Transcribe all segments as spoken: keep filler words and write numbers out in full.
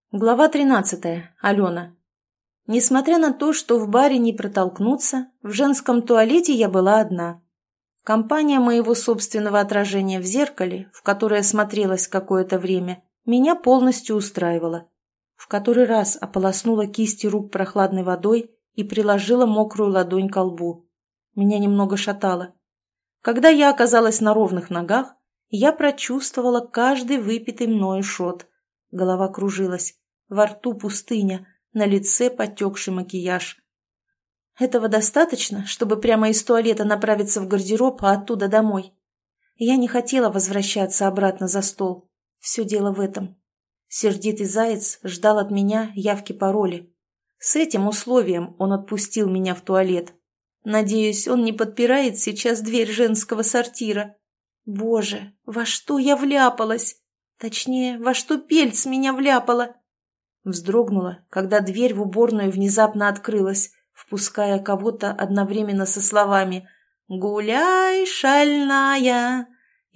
Глава тринадцатая. Алена. Несмотря на то, что в баре не протолкнуться, в женском туалете я была одна. Компания моего собственного отражения в зеркале, в которое смотрелась какое-то время, меня полностью устраивала. В который раз ополоснула кисти рук прохладной водой и приложила мокрую ладонь ко лбу. Меня немного шатало. Когда я оказалась на ровных ногах, я прочувствовала каждый выпитый мною шот. Голова кружилась. Во рту пустыня, на лице потекший макияж. Этого достаточно, чтобы прямо из туалета направиться в гардероб, а оттуда домой. Я не хотела возвращаться обратно за стол. Все дело в этом. Сердитый заяц ждал от меня явки-пароли. С этим условием он отпустил меня в туалет. Надеюсь, он не подпирает сейчас дверь женского сортира. Боже, во что я вляпалась? Точнее, во что пельц меня вляпала? Вздрогнула, когда дверь в уборную внезапно открылась, впуская кого-то одновременно со словами «Гуляй, шальная,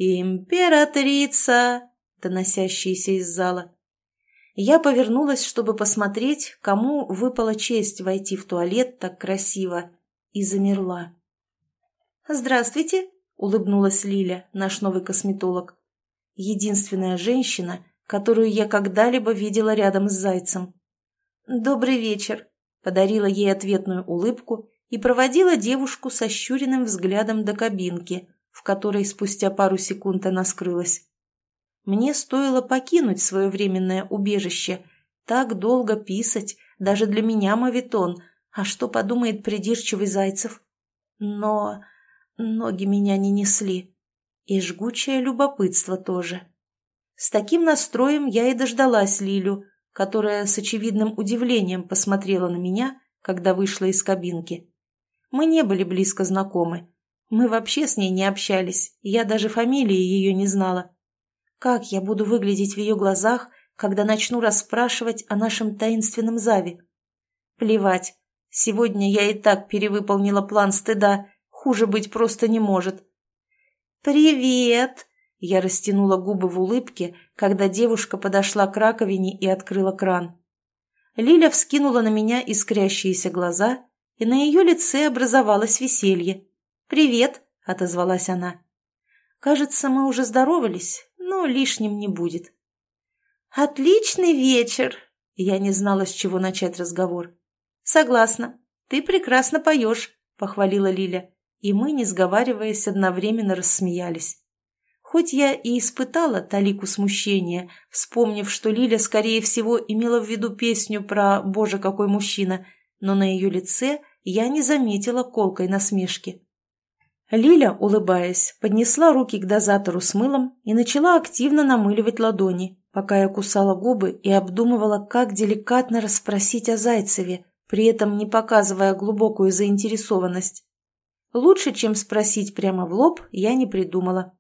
императрица», доносящиеся из зала. Я повернулась, чтобы посмотреть, кому выпала честь войти в туалет так красиво, и замерла. «Здравствуйте», — улыбнулась Лиля, наш новый косметолог. Единственная женщина, которую я когда-либо видела рядом с зайцем. «Добрый вечер», — подарила ей ответную улыбку и проводила девушку с ощуренным взглядом до кабинки, в которой спустя пару секунд она скрылась. Мне стоило покинуть свое временное убежище. Так долго писать, даже для меня мавитон, а что подумает придирчивый Зайцев? Но ноги меня не несли, и жгучее любопытство тоже. С таким настроем я и дождалась Лилю, которая с очевидным удивлением посмотрела на меня, когда вышла из кабинки. Мы не были близко знакомы. Мы вообще с ней не общались, я даже фамилии ее не знала. Как я буду выглядеть в ее глазах, когда начну расспрашивать о нашем таинственном Заве? Плевать, сегодня я и так перевыполнила план стыда, хуже быть просто не может. «Привет!» Я растянула губы в улыбке, когда девушка подошла к раковине и открыла кран. Лиля вскинула на меня искрящиеся глаза, и на ее лице образовалось веселье. «Привет!» — отозвалась она. «Кажется, мы уже здоровались, но лишним не будет». «Отличный вечер!» Я не знала, с чего начать разговор. «Согласна. Ты прекрасно поешь», — похвалила Лиля, и мы, не сговариваясь, одновременно рассмеялись. Хоть я и испытала талику смущения, вспомнив, что Лиля, скорее всего, имела в виду песню про «Боже, какой мужчина», но на ее лице я не заметила колкой насмешки. Лиля, улыбаясь, поднесла руки к дозатору с мылом и начала активно намыливать ладони, пока я кусала губы и обдумывала, как деликатно расспросить о Зайцеве, при этом не показывая глубокую заинтересованность. Лучше, чем спросить прямо в лоб, я не придумала.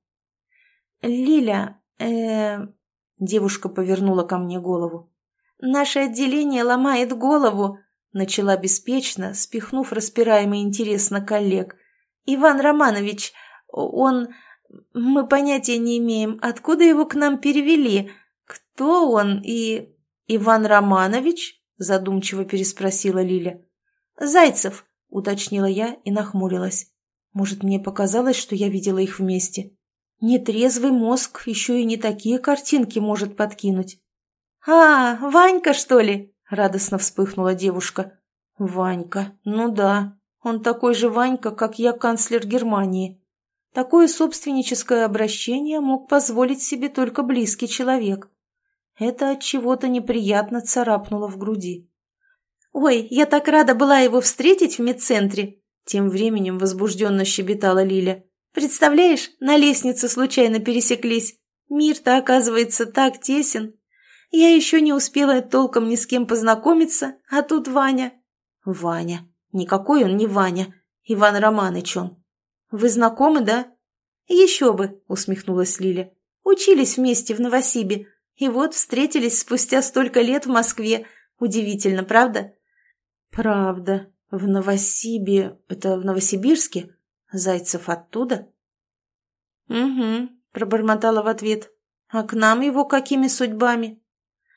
«Лиля, э девушка повернула ко мне голову. «Наше отделение ломает голову», — начала беспечно, спихнув распираемый интерес на коллег. «Иван Романович, он... Мы понятия не имеем, откуда его к нам перевели, кто он и...» «Иван Романович?» — задумчиво переспросила Лиля. «Зайцев», — уточнила я и нахмурилась. Может, мне показалось, что я видела их вместе? Нетрезвый мозг еще и не такие картинки может подкинуть. «А, Ванька, что ли?» — радостно вспыхнула девушка. «Ванька, ну да, он такой же Ванька, как я, канцлер Германии. Такое собственническое обращение мог позволить себе только близкий человек. Это от чего-то неприятно царапнуло в груди. «Ой, я так рада была его встретить в медцентре!» Тем временем возбужденно щебетала Лиля. «Представляешь, на лестнице случайно пересеклись. Мир-то, оказывается, так тесен. Я еще не успела толком ни с кем познакомиться, а тут Ваня». «Ваня? Никакой он не Ваня. Иван Романыч он. Вы знакомы, да?» «Еще бы», — усмехнулась Лиля. «Учились вместе в Новосибе. И вот встретились спустя столько лет в Москве. Удивительно, правда?» «Правда. В Новосибе... Это в Новосибирске? Зайцев оттуда?» «Угу», — пробормотала в ответ. «А к нам его какими судьбами?»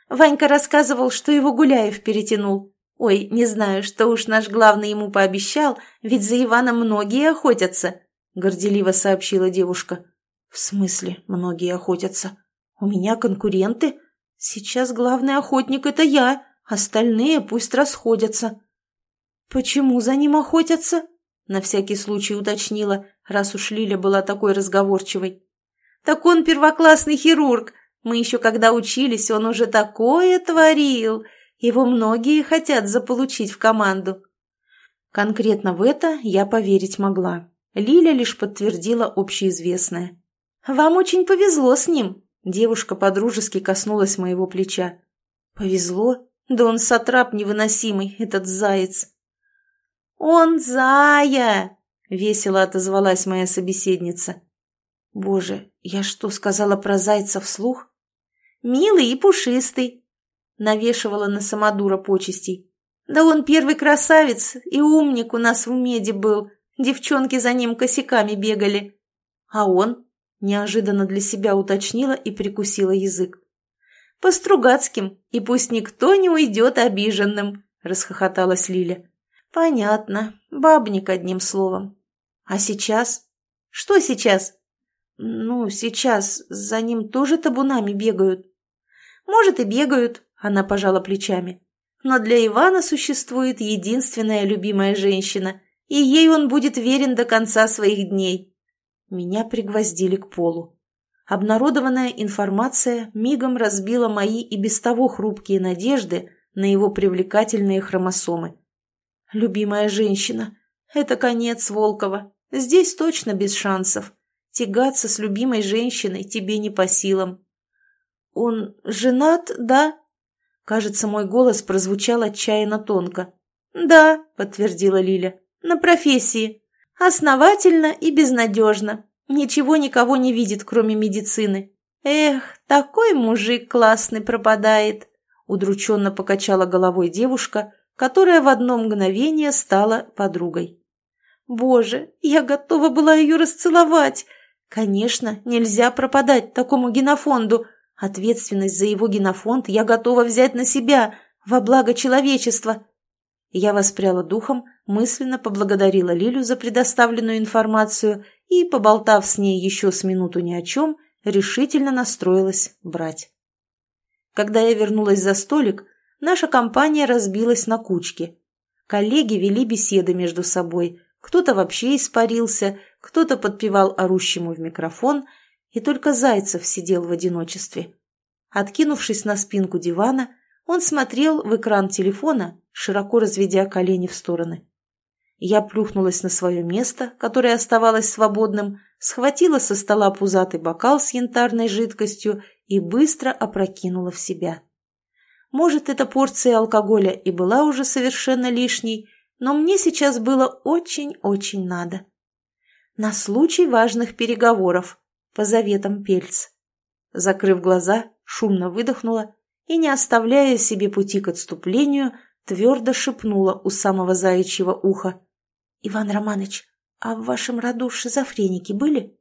Ванька рассказывал, что его Гуляев перетянул. Ой, не знаю, что уж наш главный ему пообещал, ведь за Иваном многие охотятся», — горделиво сообщила девушка. «В смысле многие охотятся? У меня конкуренты? Сейчас главный охотник — это я, остальные пусть расходятся». «Почему за ним охотятся?» — на всякий случай уточнила, раз уж Лиля была такой разговорчивой. «Так он первоклассный хирург. Мы еще когда учились, он уже такое творил. Его многие хотят заполучить в команду». Конкретно в это я поверить могла. Лиля лишь подтвердила общеизвестное. «Вам очень повезло с ним», — девушка подружески коснулась моего плеча. «Повезло? Да он сатрап невыносимый, этот заяц». «Он зая!» — весело отозвалась моя собеседница. «Боже, я что, сказала про зайца вслух?» «Милый и пушистый», — навешивала на самодура почестей. «Да он первый красавец и умник у нас в меди был. Девчонки за ним косяками бегали». «А он?» — неожиданно для себя уточнила и прикусила язык. «По Стругацким, и пусть никто не уйдет обиженным», — расхохоталась Лиля. «Понятно. Бабник, одним словом. А сейчас? Что сейчас?» «Ну, сейчас за ним тоже табунами бегают». «Может, и бегают», — она пожала плечами. «Но для Ивана существует единственная любимая женщина, и ей он будет верен до конца своих дней». Меня пригвоздили к полу. Обнародованная информация мигом разбила мои и без того хрупкие надежды на его привлекательные хромосомы. «Любимая женщина. Это конец, Волкова. Здесь точно без шансов. Тягаться с любимой женщиной тебе не по силам». «Он женат, да?» Кажется, мой голос прозвучал отчаянно тонко. «Да», — подтвердила Лиля, — «на профессии. Основательно и безнадежно. Ничего никого не видит, кроме медицины. Эх, такой мужик классный пропадает», — удрученно покачала головой девушка, которая в одно мгновение стала подругой. «Боже, я готова была ее расцеловать. Конечно, нельзя пропадать такому генофонду. Ответственность за его генофонд я готова взять на себя во благо человечества». Я воспряла духом, мысленно поблагодарила Лилю за предоставленную информацию и, поболтав с ней еще с минуту ни о чем, решительно настроилась брать. Когда я вернулась за столик, наша компания разбилась на кучки. Коллеги вели беседы между собой, кто-то вообще испарился, кто-то подпевал орущему в микрофон, и только Зайцев сидел в одиночестве. Откинувшись на спинку дивана, он смотрел в экран телефона, широко разведя колени в стороны. Я плюхнулась на свое место, которое оставалось свободным, схватила со стола пузатый бокал с янтарной жидкостью и быстро опрокинула в себя. Может, эта порция алкоголя и была уже совершенно лишней, но мне сейчас было очень-очень надо. На случай важных переговоров, по заветам Пельц. Закрыв глаза, шумно выдохнула и, не оставляя себе пути к отступлению, твердо шепнула у самого заячьего уха: «Иван Романович, а в вашем роду шизофреники были?»